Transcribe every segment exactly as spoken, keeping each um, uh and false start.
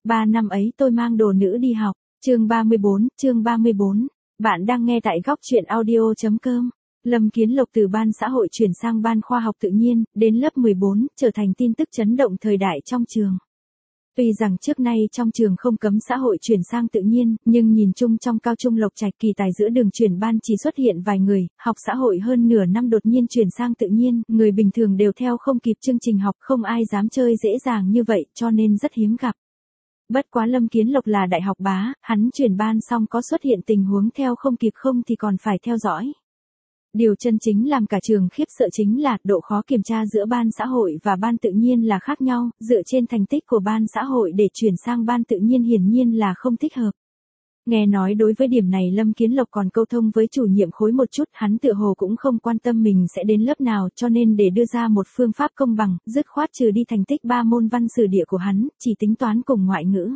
Ba năm ấy tôi mang đồ nữ đi học. Chương ba mươi bốn, chương ba mươi bốn. Bạn đang nghe tại góc truyện audio.com. Lâm Kiến Lộc từ ban xã hội chuyển sang ban khoa học tự nhiên, đến lớp mười bốn, trở thành tin tức chấn động thời đại trong trường. Tuy rằng trước nay trong trường không cấm xã hội chuyển sang tự nhiên, nhưng nhìn chung trong cao trung Lộc Trạch kỳ tài giữa đường chuyển ban chỉ xuất hiện vài người, học xã hội hơn nửa năm đột nhiên chuyển sang tự nhiên, người bình thường đều theo không kịp chương trình học, không ai dám chơi dễ dàng như vậy, cho nên rất hiếm gặp. Bất quá Lâm Kiến Lộc là đại học bá, hắn chuyển ban xong có xuất hiện tình huống theo không kịp không thì còn phải theo dõi. Điều chân chính làm cả trường khiếp sợ chính là độ khó kiểm tra giữa ban xã hội và ban tự nhiên là khác nhau, dựa trên thành tích của ban xã hội để chuyển sang ban tự nhiên hiển nhiên là không thích hợp. Nghe nói đối với điểm này Lâm Kiến Lộc còn câu thông với chủ nhiệm khối một chút, hắn tựa hồ cũng không quan tâm mình sẽ đến lớp nào, cho nên để đưa ra một phương pháp công bằng, dứt khoát trừ đi thành tích ba môn văn sử địa của hắn, chỉ tính toán cùng ngoại ngữ.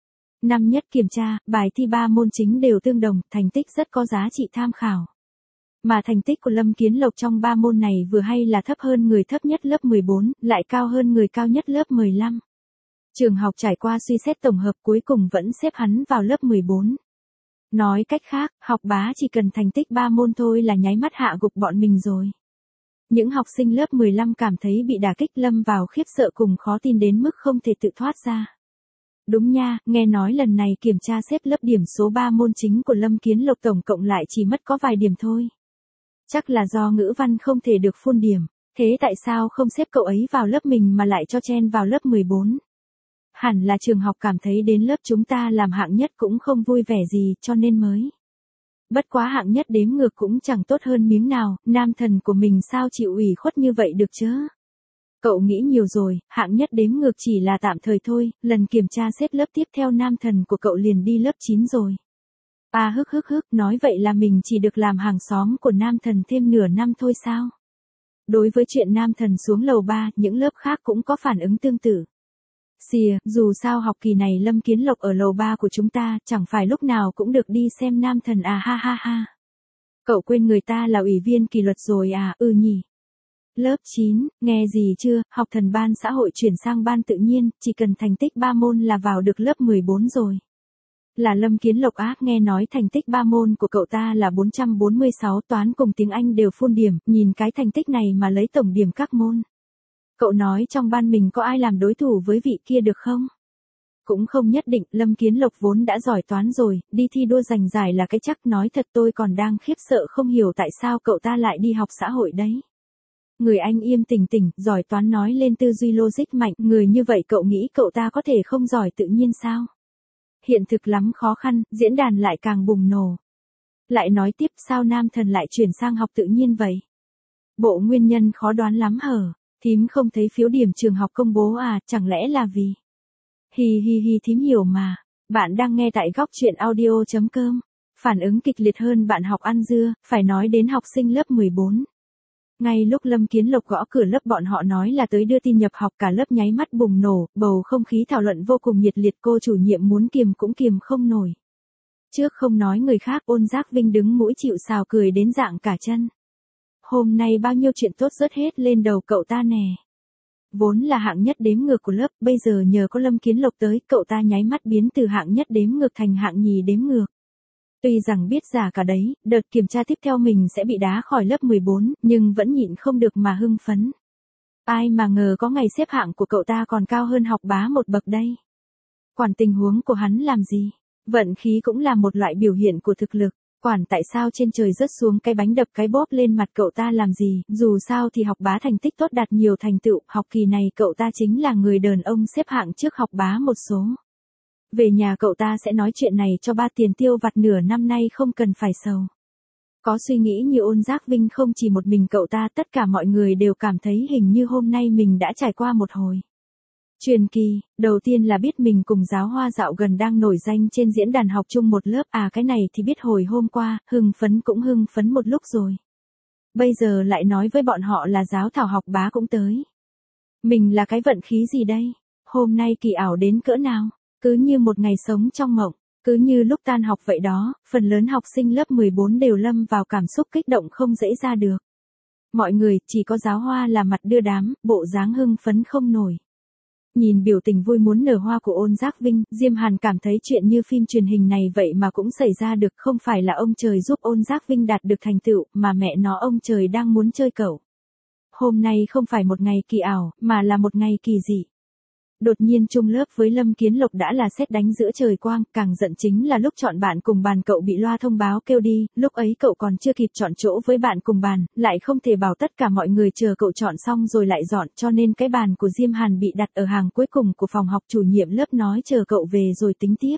Năm nhất kiểm tra, bài thi ba môn chính đều tương đồng, thành tích rất có giá trị tham khảo. Mà thành tích của Lâm Kiến Lộc trong ba môn này vừa hay là thấp hơn người thấp nhất lớp mười bốn, lại cao hơn người cao nhất lớp mười lăm. Trường học trải qua suy xét tổng hợp cuối cùng vẫn xếp hắn vào lớp mười bốn. Nói cách khác, học bá chỉ cần thành tích ba môn thôi là nháy mắt hạ gục bọn mình rồi. Những học sinh lớp mười lăm cảm thấy bị đả kích, lâm vào khiếp sợ cùng khó tin đến mức không thể tự thoát ra. Đúng nha, nghe nói lần này kiểm tra xếp lớp điểm số ba môn chính của Lâm Kiến Lộc tổng cộng lại chỉ mất có vài điểm thôi. Chắc là do ngữ văn không thể được full điểm, thế tại sao không xếp cậu ấy vào lớp mình mà lại cho chen vào lớp mười bốn? Hẳn là trường học cảm thấy đến lớp chúng ta làm hạng nhất cũng không vui vẻ gì cho nên mới. Bất quá hạng nhất đếm ngược cũng chẳng tốt hơn miếng nào, nam thần của mình sao chịu ủy khuất như vậy được chứ? Cậu nghĩ nhiều rồi, hạng nhất đếm ngược chỉ là tạm thời thôi, lần kiểm tra xếp lớp tiếp theo nam thần của cậu liền đi lớp chín rồi. À hức hức hức, nói vậy là mình chỉ được làm hàng xóm của nam thần thêm nửa năm thôi sao? Đối với chuyện nam thần xuống lầu ba, những lớp khác cũng có phản ứng tương tự. Xìa, dù sao học kỳ này Lâm Kiến Lộc ở lầu ba của chúng ta, chẳng phải lúc nào cũng được đi xem nam thần à ha ha ha. Cậu quên người ta là ủy viên kỷ luật rồi à, ừ nhỉ. Lớp chín, nghe gì chưa, học thần ban xã hội chuyển sang ban tự nhiên, chỉ cần thành tích ba môn là vào được lớp mười bốn rồi. Là Lâm Kiến Lộc ác, nghe nói thành tích ba môn của cậu ta là bốn trăm bốn mươi sáu, toán cùng tiếng Anh đều full điểm, nhìn cái thành tích này mà lấy tổng điểm các môn. Cậu nói trong ban mình có ai làm đối thủ với vị kia được không? Cũng không nhất định, Lâm Kiến Lộc vốn đã giỏi toán rồi, đi thi đua giành giải là cái chắc, nói thật tôi còn đang khiếp sợ không hiểu tại sao cậu ta lại đi học xã hội đấy. Người anh im tỉnh tỉnh, giỏi toán nói lên tư duy logic mạnh, người như vậy cậu nghĩ cậu ta có thể không giỏi tự nhiên sao? Hiện thực lắm khó khăn, diễn đàn lại càng bùng nổ. Lại nói tiếp sao nam thần lại chuyển sang học tự nhiên vậy? Bộ nguyên nhân khó đoán lắm hở, thím không thấy phiếu điểm trường học công bố à, chẳng lẽ là vì... Hi hi hi thím hiểu mà, bạn đang nghe tại góc truyện audio.com, phản ứng kịch liệt hơn bạn học ăn dưa, phải nói đến học sinh lớp mười bốn. Ngay lúc Lâm Kiến Lộc gõ cửa lớp bọn họ nói là tới đưa tin nhập học, cả lớp nháy mắt bùng nổ, bầu không khí thảo luận vô cùng nhiệt liệt, cô chủ nhiệm muốn kiềm cũng kiềm không nổi. Trước không nói người khác, Ôn Giác Vinh đứng mũi chịu sào cười đến dạng cả chân. Hôm nay bao nhiêu chuyện tốt rớt hết lên đầu cậu ta nè. Vốn là hạng nhất đếm ngược của lớp, bây giờ nhờ có Lâm Kiến Lộc tới, cậu ta nháy mắt biến từ hạng nhất đếm ngược thành hạng nhì đếm ngược. Tuy rằng biết giả cả đấy, đợt kiểm tra tiếp theo mình sẽ bị đá khỏi lớp mười bốn, nhưng vẫn nhịn không được mà hưng phấn. Ai mà ngờ có ngày xếp hạng của cậu ta còn cao hơn học bá một bậc đây. Quản tình huống của hắn làm gì? Vận khí cũng là một loại biểu hiện của thực lực. Quản tại sao trên trời rớt xuống cái bánh đập cái bóp lên mặt cậu ta làm gì, dù sao thì học bá thành tích tốt đạt nhiều thành tựu, học kỳ này cậu ta chính là người đàn ông xếp hạng trước học bá một số. Về nhà cậu ta sẽ nói chuyện này cho ba, tiền tiêu vặt nửa năm nay không cần phải sầu. Có suy nghĩ như Ôn Giác Vinh không chỉ một mình cậu ta, tất cả mọi người đều cảm thấy hình như hôm nay mình đã trải qua một hồi truyền kỳ. Đầu tiên là biết mình cùng giáo hoa dạo gần đang nổi danh trên diễn đàn học chung một lớp, à cái này thì biết hồi hôm qua, hưng phấn cũng hưng phấn một lúc rồi. Bây giờ lại nói với bọn họ là giáo thảo học bá cũng tới. Mình là cái vận khí gì đây? Hôm nay kỳ ảo đến cỡ nào? Cứ như một ngày sống trong mộng, cứ như lúc tan học vậy đó, phần lớn học sinh lớp mười bốn đều lâm vào cảm xúc kích động không dễ ra được. Mọi người, chỉ có giáo hoa là mặt đưa đám, bộ dáng hưng phấn không nổi. Nhìn biểu tình vui muốn nở hoa của Ôn Giác Vinh, Diêm Hàn cảm thấy chuyện như phim truyền hình này vậy mà cũng xảy ra được, không phải là ông trời giúp Ôn Giác Vinh đạt được thành tựu, mà mẹ nó ông trời đang muốn chơi cậu. Hôm nay không phải một ngày kỳ ảo, mà là một ngày kỳ dị. Đột nhiên chung lớp với Lâm Kiến Lộc đã là sét đánh giữa trời quang, càng giận chính là lúc chọn bạn cùng bàn cậu bị loa thông báo kêu đi, lúc ấy cậu còn chưa kịp chọn chỗ với bạn cùng bàn, lại không thể bảo tất cả mọi người chờ cậu chọn xong rồi lại dọn, cho nên cái bàn của Diêm Hàn bị đặt ở hàng cuối cùng của phòng học, chủ nhiệm lớp nói chờ cậu về rồi tính tiếp.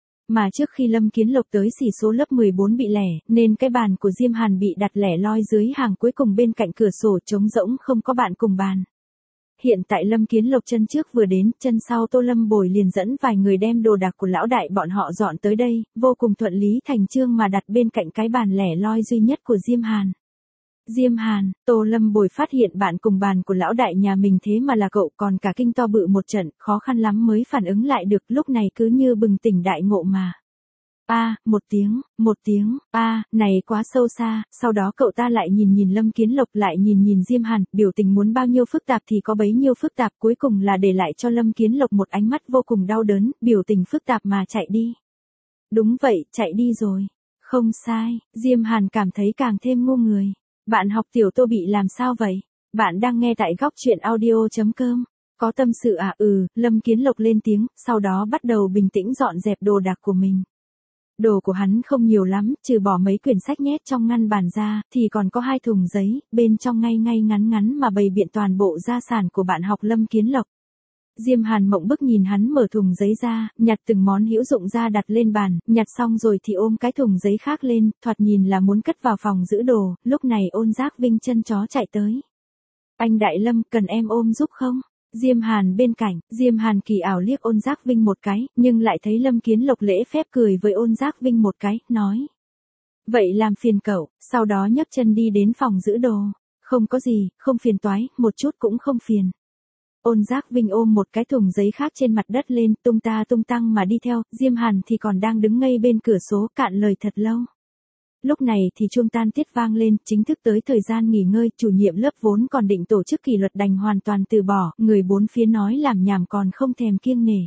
Mà trước khi Lâm Kiến Lộc tới xỉ số lớp mười bốn bị lẻ, nên cái bàn của Diêm Hàn bị đặt lẻ loi dưới hàng cuối cùng bên cạnh cửa sổ trống rỗng, không có bạn cùng bàn. Hiện tại Lâm Kiến Lộc chân trước vừa đến, chân sau Tô Lâm Bồi liền dẫn vài người đem đồ đạc của lão đại bọn họ dọn tới đây, vô cùng thuận lý thành chương mà đặt bên cạnh cái bàn lẻ loi duy nhất của Diêm Hàn. Diêm Hàn, Tô Lâm Bồi phát hiện bạn cùng bàn của lão đại nhà mình thế mà là cậu, còn cả kinh to bự một trận, khó khăn lắm mới phản ứng lại được, lúc này cứ như bừng tỉnh đại ngộ mà. A, à, một tiếng, một tiếng, a, à, này quá sâu xa, sau đó cậu ta lại nhìn nhìn Lâm Kiến Lộc, lại nhìn nhìn Diêm Hàn, biểu tình muốn bao nhiêu phức tạp thì có bấy nhiêu phức tạp, cuối cùng là để lại cho Lâm Kiến Lộc một ánh mắt vô cùng đau đớn, biểu tình phức tạp mà chạy đi. Đúng vậy, chạy đi rồi. Không sai, Diêm Hàn cảm thấy càng thêm ngu người. Bạn học tiểu Tô bị làm sao vậy? Bạn đang nghe tại góc truyện audio.com. Có tâm sự à? Ừ, Lâm Kiến Lộc lên tiếng, sau đó bắt đầu bình tĩnh dọn dẹp đồ đạc của mình. Đồ của hắn không nhiều lắm, trừ bỏ mấy quyển sách nhét trong ngăn bàn ra, thì còn có hai thùng giấy, bên trong ngay ngay ngắn ngắn mà bày biện toàn bộ gia sản của bạn học Lâm Kiến Lộc. Diêm Hàn mộng bức nhìn hắn mở thùng giấy ra, nhặt từng món hữu dụng ra đặt lên bàn, nhặt xong rồi thì ôm cái thùng giấy khác lên, thoạt nhìn là muốn cất vào phòng giữ đồ, lúc này Ôn Giác Vinh chân chó chạy tới. Anh Đại Lâm, cần em ôm giúp không? Diêm Hàn bên cạnh, Diêm Hàn kỳ ảo liếc Ôn Giác Vinh một cái, nhưng lại thấy Lâm Kiến Lộc lễ phép cười với Ôn Giác Vinh một cái, nói. Vậy làm phiền cậu, sau đó nhấc chân đi đến phòng giữ đồ. Không có gì, không phiền toái, một chút cũng không phiền. Ôn Giác Vinh ôm một cái thùng giấy khác trên mặt đất lên, tung ta tung tăng mà đi theo, Diêm Hàn thì còn đang đứng ngây bên cửa số cạn lời thật lâu. Lúc này thì chuông tan tiết vang lên, chính thức tới thời gian nghỉ ngơi, chủ nhiệm lớp vốn còn định tổ chức kỷ luật đành hoàn toàn từ bỏ, người bốn phía nói làm nhảm còn không thèm kiêng nể.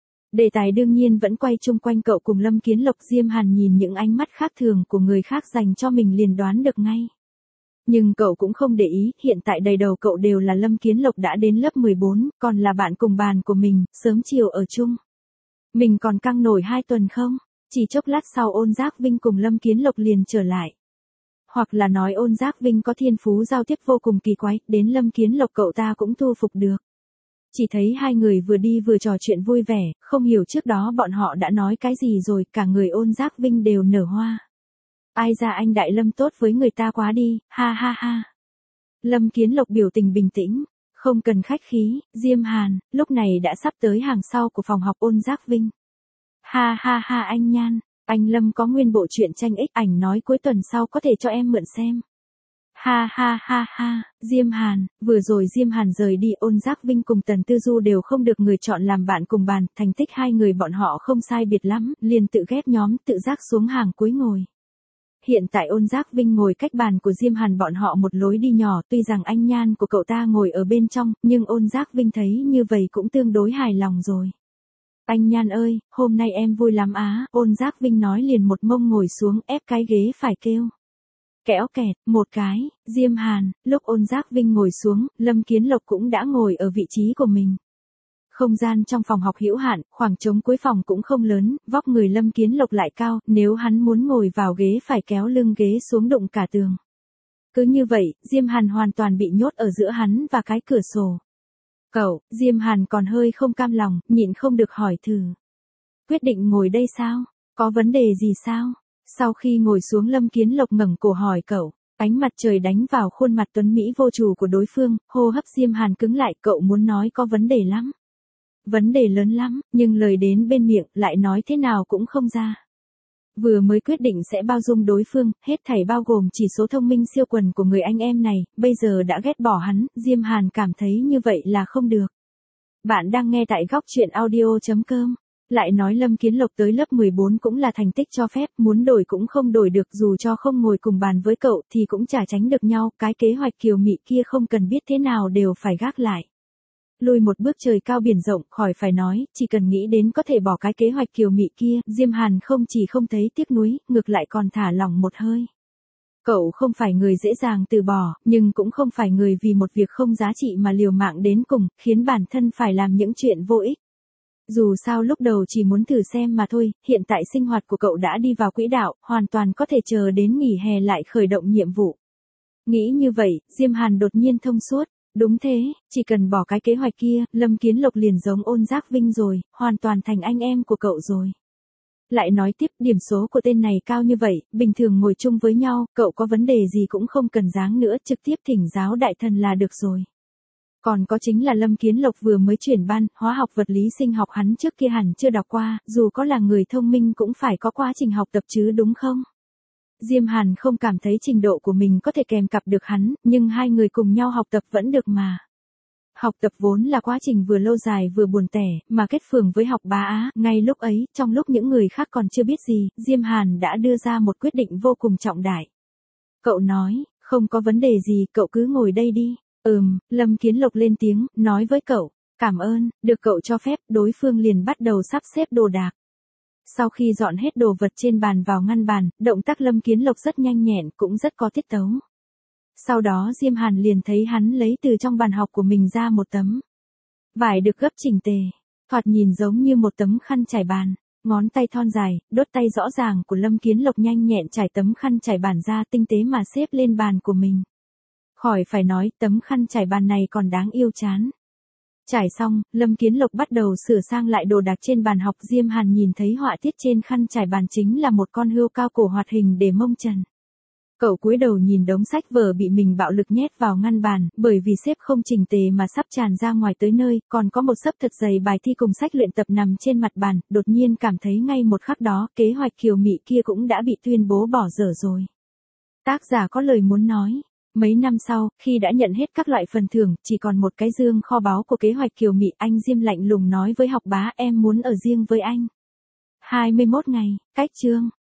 Đề tài đương nhiên vẫn quay chung quanh cậu cùng Lâm Kiến Lộc. Diêm Hàn nhìn những ánh mắt khác thường của người khác dành cho mình liền đoán được ngay. Nhưng cậu cũng không để ý, hiện tại đầy đầu cậu đều là Lâm Kiến Lộc đã đến lớp mười bốn, còn là bạn cùng bàn của mình, sớm chiều ở chung. Mình còn căng nổi hai tuần không? Chỉ chốc lát sau Ôn Giác Vinh cùng Lâm Kiến Lộc liền trở lại. Hoặc là nói Ôn Giác Vinh có thiên phú giao tiếp vô cùng kỳ quái, đến Lâm Kiến Lộc cậu ta cũng thu phục được. Chỉ thấy hai người vừa đi vừa trò chuyện vui vẻ, không hiểu trước đó bọn họ đã nói cái gì rồi, cả người Ôn Giác Vinh đều nở hoa. Ai ra anh Đại Lâm tốt với người ta quá đi, ha ha ha. Lâm Kiến Lộc biểu tình bình tĩnh, không cần khách khí, Diêm Hàn, lúc này đã sắp tới hàng sau của phòng học Ôn Giác Vinh. Ha ha ha anh Nhan, anh Lâm có nguyên bộ truyện tranh X ảnh nói cuối tuần sau có thể cho em mượn xem. Ha ha ha ha, Diêm Hàn, vừa rồi Diêm Hàn rời đi, Ôn Giác Vinh cùng Tần Tư Du đều không được người chọn làm bạn cùng bàn, thành tích hai người bọn họ không sai biệt lắm, liền tự ghép nhóm tự giác xuống hàng cuối ngồi. Hiện tại Ôn Giác Vinh ngồi cách bàn của Diêm Hàn bọn họ một lối đi nhỏ, tuy rằng anh Nhan của cậu ta ngồi ở bên trong, nhưng Ôn Giác Vinh thấy như vậy cũng tương đối hài lòng rồi. Anh Nhan ơi, hôm nay em vui lắm á, Ôn Giác Vinh nói liền một mông ngồi xuống ép cái ghế phải kêu. Kéo kẹt, một cái, Diêm Hàn, lúc Ôn Giác Vinh ngồi xuống, Lâm Kiến Lộc cũng đã ngồi ở vị trí của mình. Không gian trong phòng học hữu hạn, khoảng trống cuối phòng cũng không lớn, vóc người Lâm Kiến Lộc lại cao, nếu hắn muốn ngồi vào ghế phải kéo lưng ghế xuống đụng cả tường. Cứ như vậy, Diêm Hàn hoàn toàn bị nhốt ở giữa hắn và cái cửa sổ. Cậu, Diêm Hàn còn hơi không cam lòng, nhịn không được hỏi thử. Quyết định ngồi đây sao? Có vấn đề gì sao? Sau khi ngồi xuống Lâm Kiến Lộc ngẩng cổ hỏi cậu, ánh mặt trời đánh vào khuôn mặt tuấn mỹ vô chủ của đối phương, hô hấp Diêm Hàn cứng lại, cậu muốn nói có vấn đề lắm. Vấn đề lớn lắm, nhưng lời đến bên miệng lại nói thế nào cũng không ra. Vừa mới quyết định sẽ bao dung đối phương, hết thảy bao gồm chỉ số thông minh siêu quần của người anh em này, bây giờ đã ghét bỏ hắn, Diêm Hàn cảm thấy như vậy là không được. Bạn đang nghe tại góc truyện audio.com. Lại nói Lâm Kiến Lộc tới lớp mười bốn cũng là thành tích cho phép, muốn đổi cũng không đổi được, dù cho không ngồi cùng bàn với cậu thì cũng chả tránh được nhau, cái kế hoạch kiều mị kia không cần biết thế nào đều phải gác lại. Lui một bước trời cao biển rộng, khỏi phải nói, chỉ cần nghĩ đến có thể bỏ cái kế hoạch kiều mị kia, Diêm Hàn không chỉ không thấy tiếc nuối, ngược lại còn thả lỏng một hơi. Cậu không phải người dễ dàng từ bỏ, nhưng cũng không phải người vì một việc không giá trị mà liều mạng đến cùng, khiến bản thân phải làm những chuyện vô ích. Dù sao lúc đầu chỉ muốn thử xem mà thôi, hiện tại sinh hoạt của cậu đã đi vào quỹ đạo, hoàn toàn có thể chờ đến nghỉ hè lại khởi động nhiệm vụ. Nghĩ như vậy, Diêm Hàn đột nhiên thông suốt. Đúng thế, chỉ cần bỏ cái kế hoạch kia, Lâm Kiến Lộc liền giống Ôn Giác Vinh rồi, hoàn toàn thành anh em của cậu rồi. Lại nói tiếp, điểm số của tên này cao như vậy, bình thường ngồi chung với nhau, cậu có vấn đề gì cũng không cần giáng nữa, trực tiếp thỉnh giáo đại thần là được rồi. Còn có chính là Lâm Kiến Lộc vừa mới chuyển ban, hóa học vật lý sinh học hắn trước kia hẳn chưa đọc qua, dù có là người thông minh cũng phải có quá trình học tập chứ đúng không? Diêm Hàn không cảm thấy trình độ của mình có thể kèm cặp được hắn, nhưng hai người cùng nhau học tập vẫn được mà. Học tập vốn là quá trình vừa lâu dài vừa buồn tẻ, mà kết phường với học bá Á, ngay lúc ấy, trong lúc những người khác còn chưa biết gì, Diêm Hàn đã đưa ra một quyết định vô cùng trọng đại. Cậu nói, không có vấn đề gì, cậu cứ ngồi đây đi. Ừm, Lâm Kiến Lộc lên tiếng, nói với cậu, cảm ơn, được cậu cho phép, đối phương liền bắt đầu sắp xếp đồ đạc. Sau khi dọn hết đồ vật trên bàn vào ngăn bàn, động tác Lâm Kiến Lộc rất nhanh nhẹn, cũng rất có tiết tấu. Sau đó Diêm Hàn liền thấy hắn lấy từ trong bàn học của mình ra một tấm vải được gấp chỉnh tề, thoạt nhìn giống như một tấm khăn trải bàn. Ngón tay thon dài, đốt tay rõ ràng của Lâm Kiến Lộc nhanh nhẹn trải tấm khăn trải bàn ra tinh tế mà xếp lên bàn của mình. Khỏi phải nói, tấm khăn trải bàn này còn đáng yêu chán. Trải xong, Lâm Kiến Lộc bắt đầu sửa sang lại đồ đạc trên bàn học. Diêm Hàn nhìn thấy họa tiết trên khăn trải bàn chính là một con hươu cao cổ hoạt hình để mông trần. Cậu cúi đầu nhìn đống sách vở bị mình bạo lực nhét vào ngăn bàn, bởi vì xếp không chỉnh tề mà sắp tràn ra ngoài tới nơi, còn có một xấp thật dày bài thi cùng sách luyện tập nằm trên mặt bàn, đột nhiên cảm thấy ngay một khắc đó, kế hoạch kiều mị kia cũng đã bị tuyên bố bỏ dở rồi. Tác giả có lời muốn nói. Mấy năm sau, khi đã nhận hết các loại phần thưởng, chỉ còn một cái dương kho báu của kế hoạch kiều mị, anh Diêm lạnh lùng nói với học bá, em muốn ở riêng với anh. hai mươi mốt ngày, cách chương.